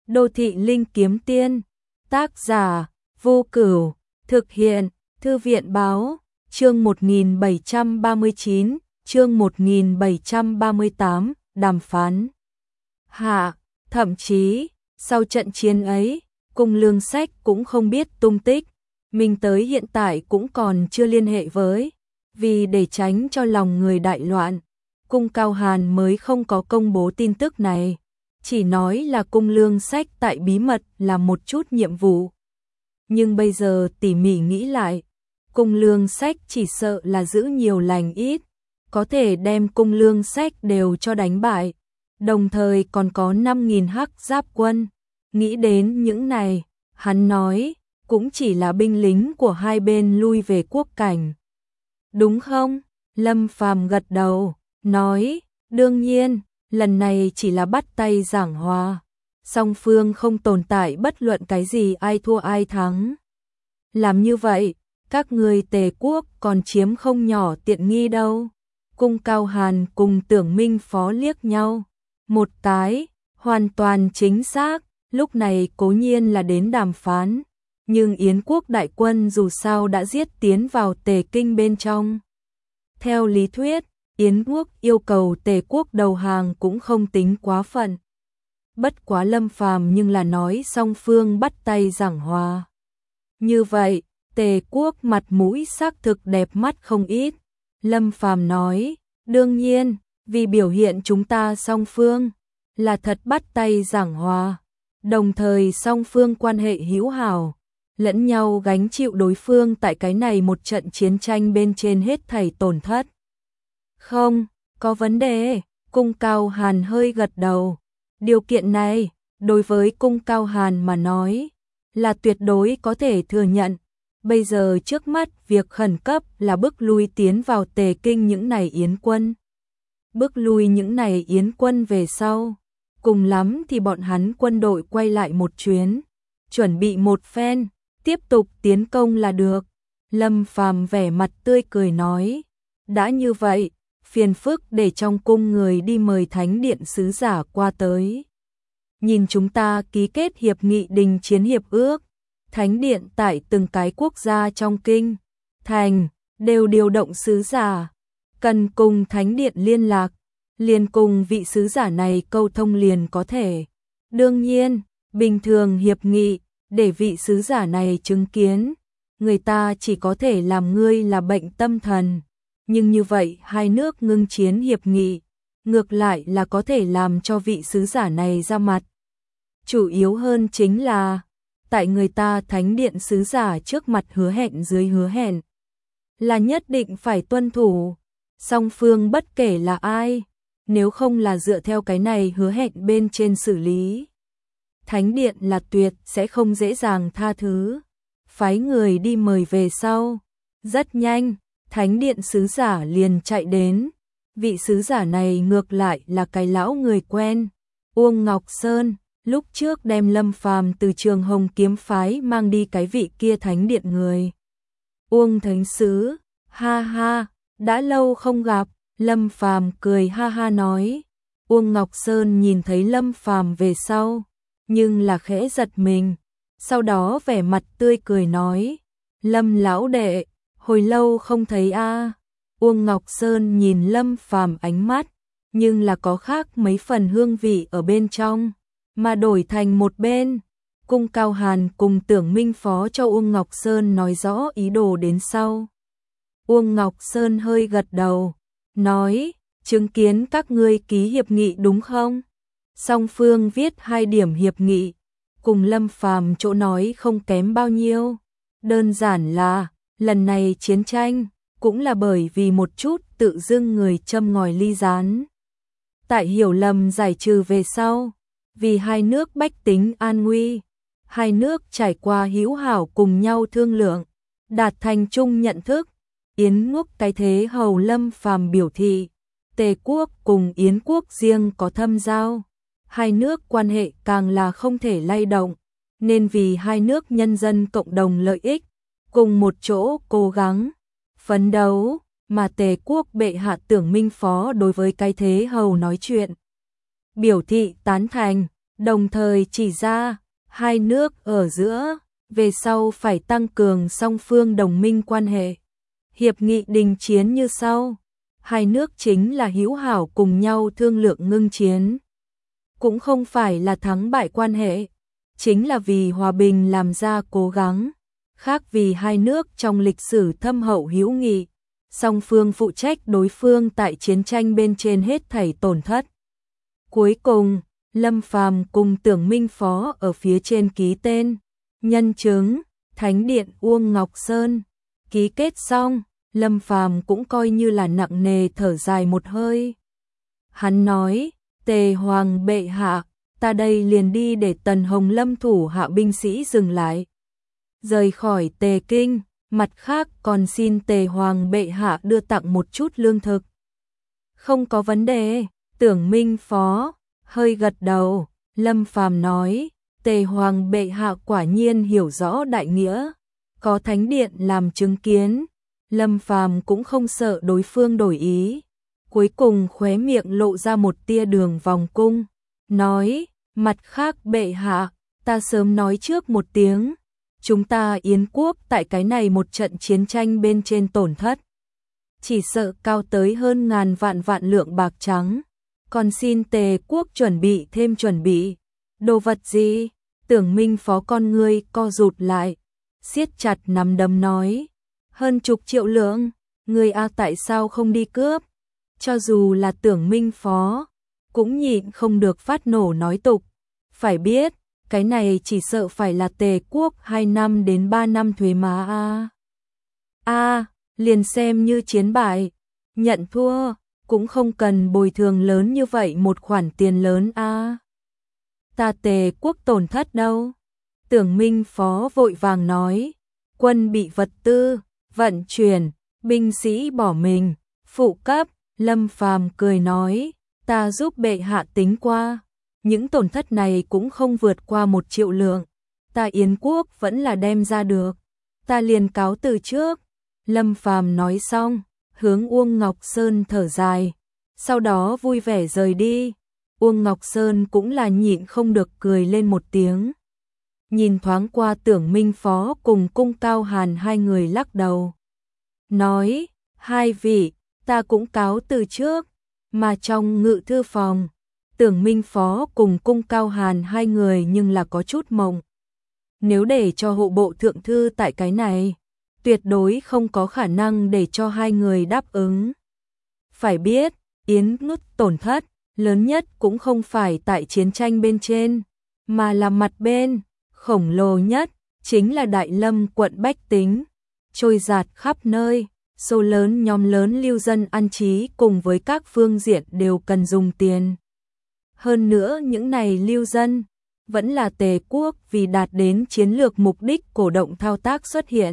Đô thị linh kiếm tiên, tác giả Vô Cửu, thực hiện Thư viện báo, chương 1739, chương 1738, đàm phán. Hạ, thậm chí, sau trận chiến ấy, Cung Lương Sách cũng không biết tung tích, mình tới hiện tại cũng còn chưa liên hệ với, vì để tránh cho lòng người đại loạn, Cung Cao Hàn mới không có công bố tin tức này, chỉ nói là Cung Lương Sách tại bí mật làm một chút nhiệm vụ. Nhưng bây giờ tỉ mỉ nghĩ lại, Cung Lương Sách chỉ sợ là giữ nhiều lành ít, có thể đem Cung Lương Sách đều cho đánh bại, đồng thời còn có 5.000 hắc giáp quân. Nghĩ đến những này, hắn nói, cũng chỉ là binh lính của hai bên lui về quốc cảnh. Đúng không? Lâm Phàm gật đầu, nói, đương nhiên, lần này chỉ là bắt tay giảng hòa. Song phương không tồn tại bất luận cái gì ai thua ai thắng. Làm như vậy, các người Tề quốc còn chiếm không nhỏ tiện nghi đâu. Cung Cao Hàn cùng Tưởng Minh Phó liếc nhau. Một cái, hoàn toàn chính xác, lúc này cố nhiên là đến đàm phán. Nhưng Yến quốc đại quân dù sao đã giết tiến vào Tề kinh bên trong. Theo lý thuyết, Yến quốc yêu cầu Tề quốc đầu hàng cũng không tính quá phận. Bất quá Lâm Phàm nhưng là nói song phương bắt tay giảng hòa. Như vậy, Tề quốc mặt mũi xác thực đẹp mắt không ít. Lâm Phàm nói, đương nhiên, vì biểu hiện chúng ta song phương là thật bắt tay giảng hòa, đồng thời song phương quan hệ hữu hảo, lẫn nhau gánh chịu đối phương tại cái này một trận chiến tranh bên trên hết thảy tổn thất. Không, có vấn đề, Cung Cao Hàn hơi gật đầu. Điều kiện này, đối với Cung Cao Hàn mà nói, là tuyệt đối có thể thừa nhận. Bây giờ trước mắt việc khẩn cấp là bước lui tiến vào Tề kinh những này Yến quân. Bước lui những này Yến quân về sau, cùng lắm thì bọn hắn quân đội quay lại một chuyến, chuẩn bị một phen, tiếp tục tiến công là được. Lâm Phàm vẻ mặt tươi cười nói, đã như vậy, phiền phức để trong cung người đi mời Thánh điện sứ giả qua tới. Nhìn chúng ta ký kết hiệp nghị đình chiến hiệp ước, Thánh điện tại từng cái quốc gia trong kinh, thành, đều điều động sứ giả, cần cùng Thánh điện liên lạc, liền cùng vị sứ giả này câu thông liền có thể. Đương nhiên, bình thường hiệp nghị, để vị sứ giả này chứng kiến, người ta chỉ có thể làm ngươi là bệnh tâm thần. Nhưng như vậy hai nước ngưng chiến hiệp nghị, ngược lại là có thể làm cho vị sứ giả này ra mặt. Chủ yếu hơn chính là, tại người ta Thánh điện sứ giả trước mặt hứa hẹn dưới hứa hẹn, là nhất định phải tuân thủ, song phương bất kể là ai, nếu không là dựa theo cái này hứa hẹn bên trên xử lý. Thánh điện là tuyệt sẽ không dễ dàng tha thứ, phái người đi mời về sau, rất nhanh. Thánh điện sứ giả liền chạy đến, vị sứ giả này ngược lại là cái lão người quen, Uông Ngọc Sơn, lúc trước đem Lâm Phàm từ Trường Hồng kiếm phái mang đi cái vị kia thánh điện người. Uông thánh sứ, ha ha, đã lâu không gặp, Lâm Phàm cười ha ha nói. Uông Ngọc Sơn nhìn thấy Lâm Phàm về sau, nhưng là khẽ giật mình, sau đó vẻ mặt tươi cười nói, Lâm lão đệ, hồi lâu không thấy a. Uông Ngọc Sơn nhìn Lâm Phàm ánh mắt, nhưng là có khác mấy phần hương vị ở bên trong, mà đổi thành một bên. Cung Cao Hàn cùng Tưởng Minh Phó cho Uông Ngọc Sơn nói rõ ý đồ đến sau. Uông Ngọc Sơn hơi gật đầu, nói, chứng kiến các ngươi ký hiệp nghị đúng không? Song phương viết 2 điểm hiệp nghị, cùng Lâm Phàm chỗ nói không kém bao nhiêu, đơn giản là lần này chiến tranh, cũng là bởi vì một chút tự dưng người châm ngòi ly gián. Tại hiểu lầm giải trừ về sau, vì hai nước bách tính an nguy, hai nước trải qua hữu hảo cùng nhau thương lượng, đạt thành chung nhận thức. Yến quốc cái thế hầu Lâm Phàm biểu thị, Tề quốc cùng Yến quốc riêng có thâm giao, hai nước quan hệ càng là không thể lay động, nên vì hai nước nhân dân cộng đồng lợi ích, cùng một chỗ cố gắng, phấn đấu, mà Tề quốc bệ hạ Tưởng Minh Phó đối với cái thế hầu nói chuyện. Biểu thị tán thành, đồng thời chỉ ra hai nước ở giữa về sau phải tăng cường song phương đồng minh quan hệ. Hiệp nghị đình chiến như sau, hai nước chính là hữu hảo cùng nhau thương lượng ngưng chiến. Cũng không phải là thắng bại quan hệ, chính là vì hòa bình làm ra cố gắng, khác vì hai nước trong lịch sử thâm hậu hữu nghị, song phương phụ trách đối phương tại chiến tranh bên trên hết thảy tổn thất. Cuối cùng, Lâm Phàm cùng Tưởng Minh Phó ở phía trên ký tên, nhân chứng, Thánh điện Uông Ngọc Sơn. Ký kết xong, Lâm Phàm cũng coi như là nặng nề thở dài một hơi. Hắn nói, Tề Hoàng bệ hạ, ta đây liền đi để Tần Hồng Lâm thủ hạ binh sĩ dừng lại, rời khỏi Tề Kinh, mặt khác còn xin Tề Hoàng bệ hạ đưa tặng một chút lương thực. Không có vấn đề, Tưởng Minh Phó hơi gật đầu. Lâm Phàm nói, Tề Hoàng bệ hạ quả nhiên hiểu rõ đại nghĩa, có Thánh điện làm chứng kiến, Lâm Phàm cũng không sợ đối phương đổi ý. Cuối cùng khóe miệng lộ ra một tia đường vòng cung, nói, mặt khác bệ hạ, ta sớm nói trước một tiếng, chúng ta Yến quốc tại cái này một trận chiến tranh bên trên tổn thất, chỉ sợ cao tới hơn ngàn vạn lượng bạc trắng, còn xin Tề quốc chuẩn bị thêm chuẩn bị. Đồ vật gì? Tưởng Minh Phó con ngươi co rụt lại, siết chặt nắm đấm nói, hơn chục triệu lượng, người a tại sao không đi cướp? Cho dù là Tưởng Minh Phó, cũng nhịn không được phát nổ nói tục, phải biết, cái này chỉ sợ phải là Tề quốc 2 năm đến 3 năm thuế má a. Liền xem như chiến bại, nhận thua, cũng không cần bồi thường lớn như vậy một khoản tiền lớn a. Ta Tề quốc tổn thất đâu? Tưởng Minh Phó vội vàng nói, quân bị vật tư, vận chuyển, binh sĩ bỏ mình, phụ cấp. Lâm Phàm cười nói, ta giúp bệ hạ tính qua, những tổn thất này cũng không vượt qua 1 triệu lượng, ta Yến quốc vẫn là đem ra được, ta liền cáo từ trước. Lâm Phàm nói xong, hướng Uông Ngọc Sơn thở dài, sau đó vui vẻ rời đi. Uông Ngọc Sơn cũng là nhịn không được cười lên một tiếng. Nhìn thoáng qua Tưởng Minh Phó cùng Cung Cao Hàn hai người lắc đầu, nói, hai vị, ta cũng cáo từ trước. Mà trong ngự thư phòng, Tưởng Minh Phó cùng Cung Cao Hàn hai người nhưng là có chút mộng. Nếu để cho hộ bộ thượng thư tại cái này, tuyệt đối không có khả năng để cho hai người đáp ứng. Phải biết, Yến nước tổn thất lớn nhất cũng không phải tại chiến tranh bên trên, mà là mặt bên, khổng lồ nhất, chính là Đại Lâm quận bách tính, trôi dạt khắp nơi, số lớn nhóm lớn lưu dân ăn trí cùng với các phương diện đều cần dùng tiền. Hơn nữa những này lưu dân, vẫn là Tề quốc vì đạt đến chiến lược mục đích cổ động thao tác xuất hiện.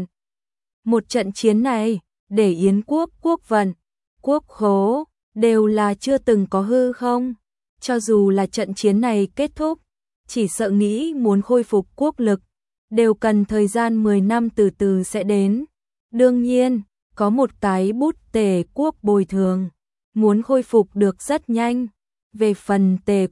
Một trận chiến này, để Yến quốc quốc vận, quốc khố, đều là chưa từng có hư không. Cho dù là trận chiến này kết thúc, chỉ sợ nghĩ muốn khôi phục quốc lực, đều cần thời gian 10 năm từ từ sẽ đến. Đương nhiên, có một cái bút Tề quốc bồi thường, muốn khôi phục được rất nhanh. Về phần Tề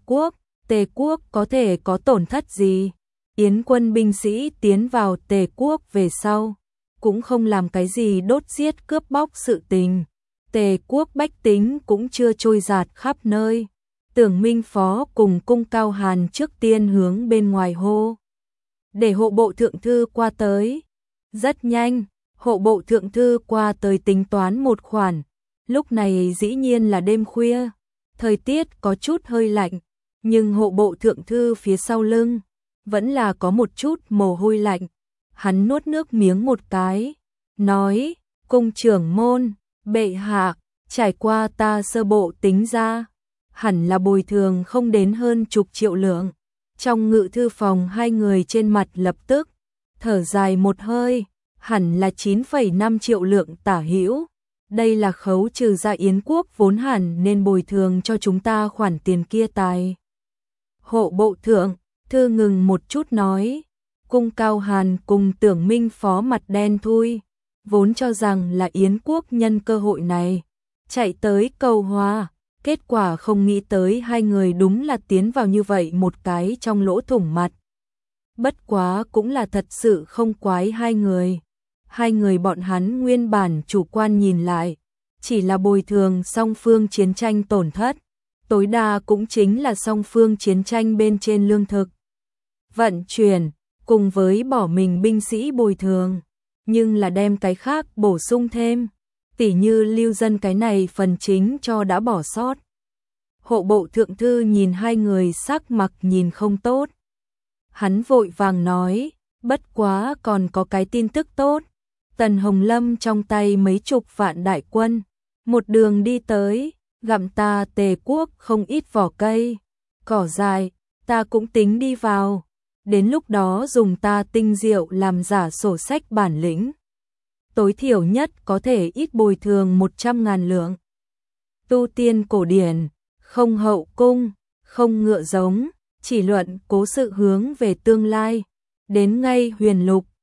quốc có thể có tổn thất gì? Yến quân binh sĩ tiến vào Tề quốc về sau, cũng không làm cái gì đốt giết cướp bóc sự tình. Tề quốc bách tính cũng chưa trôi dạt khắp nơi. Tưởng Minh Phó cùng Cung Cao Hàn trước tiên hướng bên ngoài hô, để hộ bộ thượng thư qua tới. Rất nhanh, hộ bộ thượng thư qua tới tính toán một khoản. Lúc này dĩ nhiên là đêm khuya, thời tiết có chút hơi lạnh, nhưng hộ bộ thượng thư phía sau lưng vẫn là có một chút mồ hôi lạnh. Hắn nuốt nước miếng một cái, nói, cung trưởng môn, bệ hạ, trải qua ta sơ bộ tính ra, hẳn là bồi thường không đến hơn chục triệu lượng. Trong ngự thư phòng hai người trên mặt lập tức thở dài một hơi, hẳn là 9,5 triệu lượng tả hữu. Đây là khấu trừ ra Yến quốc vốn hẳn nên bồi thường cho chúng ta khoản tiền kia tài. Hộ bộ thượng thư ngừng một chút nói, Cung Cao Hàn cùng Tưởng Minh Phó mặt đen thui, vốn cho rằng là Yến quốc nhân cơ hội này chạy tới cầu hòa, Kết quả không nghĩ tới hai người đúng là tiến vào như vậy một cái trong lỗ thủng mặt. Bất quá cũng là thật sự không quái hai người. Hai người bọn hắn nguyên bản chủ quan nhìn lại, chỉ là bồi thường song phương chiến tranh tổn thất, tối đa cũng chính là song phương chiến tranh bên trên lương thực, vận chuyển, cùng với bỏ mình binh sĩ bồi thường, nhưng là đem cái khác bổ sung thêm, tỉ như lưu dân cái này phần chính cho đã bỏ sót. Hộ bộ thượng thư nhìn hai người sắc mặt nhìn không tốt. Hắn vội vàng nói, bất quá còn có cái tin tức tốt. Tần Hồng Lâm trong tay mấy chục vạn đại quân, một đường đi tới, gặm ta Tề quốc không ít vỏ cây, cỏ dại, ta cũng tính đi vào. Đến lúc đó dùng ta tinh diệu làm giả sổ sách bản lĩnh. Tối thiểu nhất có thể ít bồi thường 100.000 lượng. Tu tiên cổ điển, không hậu cung, không ngựa giống, chỉ luận cố sự hướng về tương lai. Đến ngay huyền lục,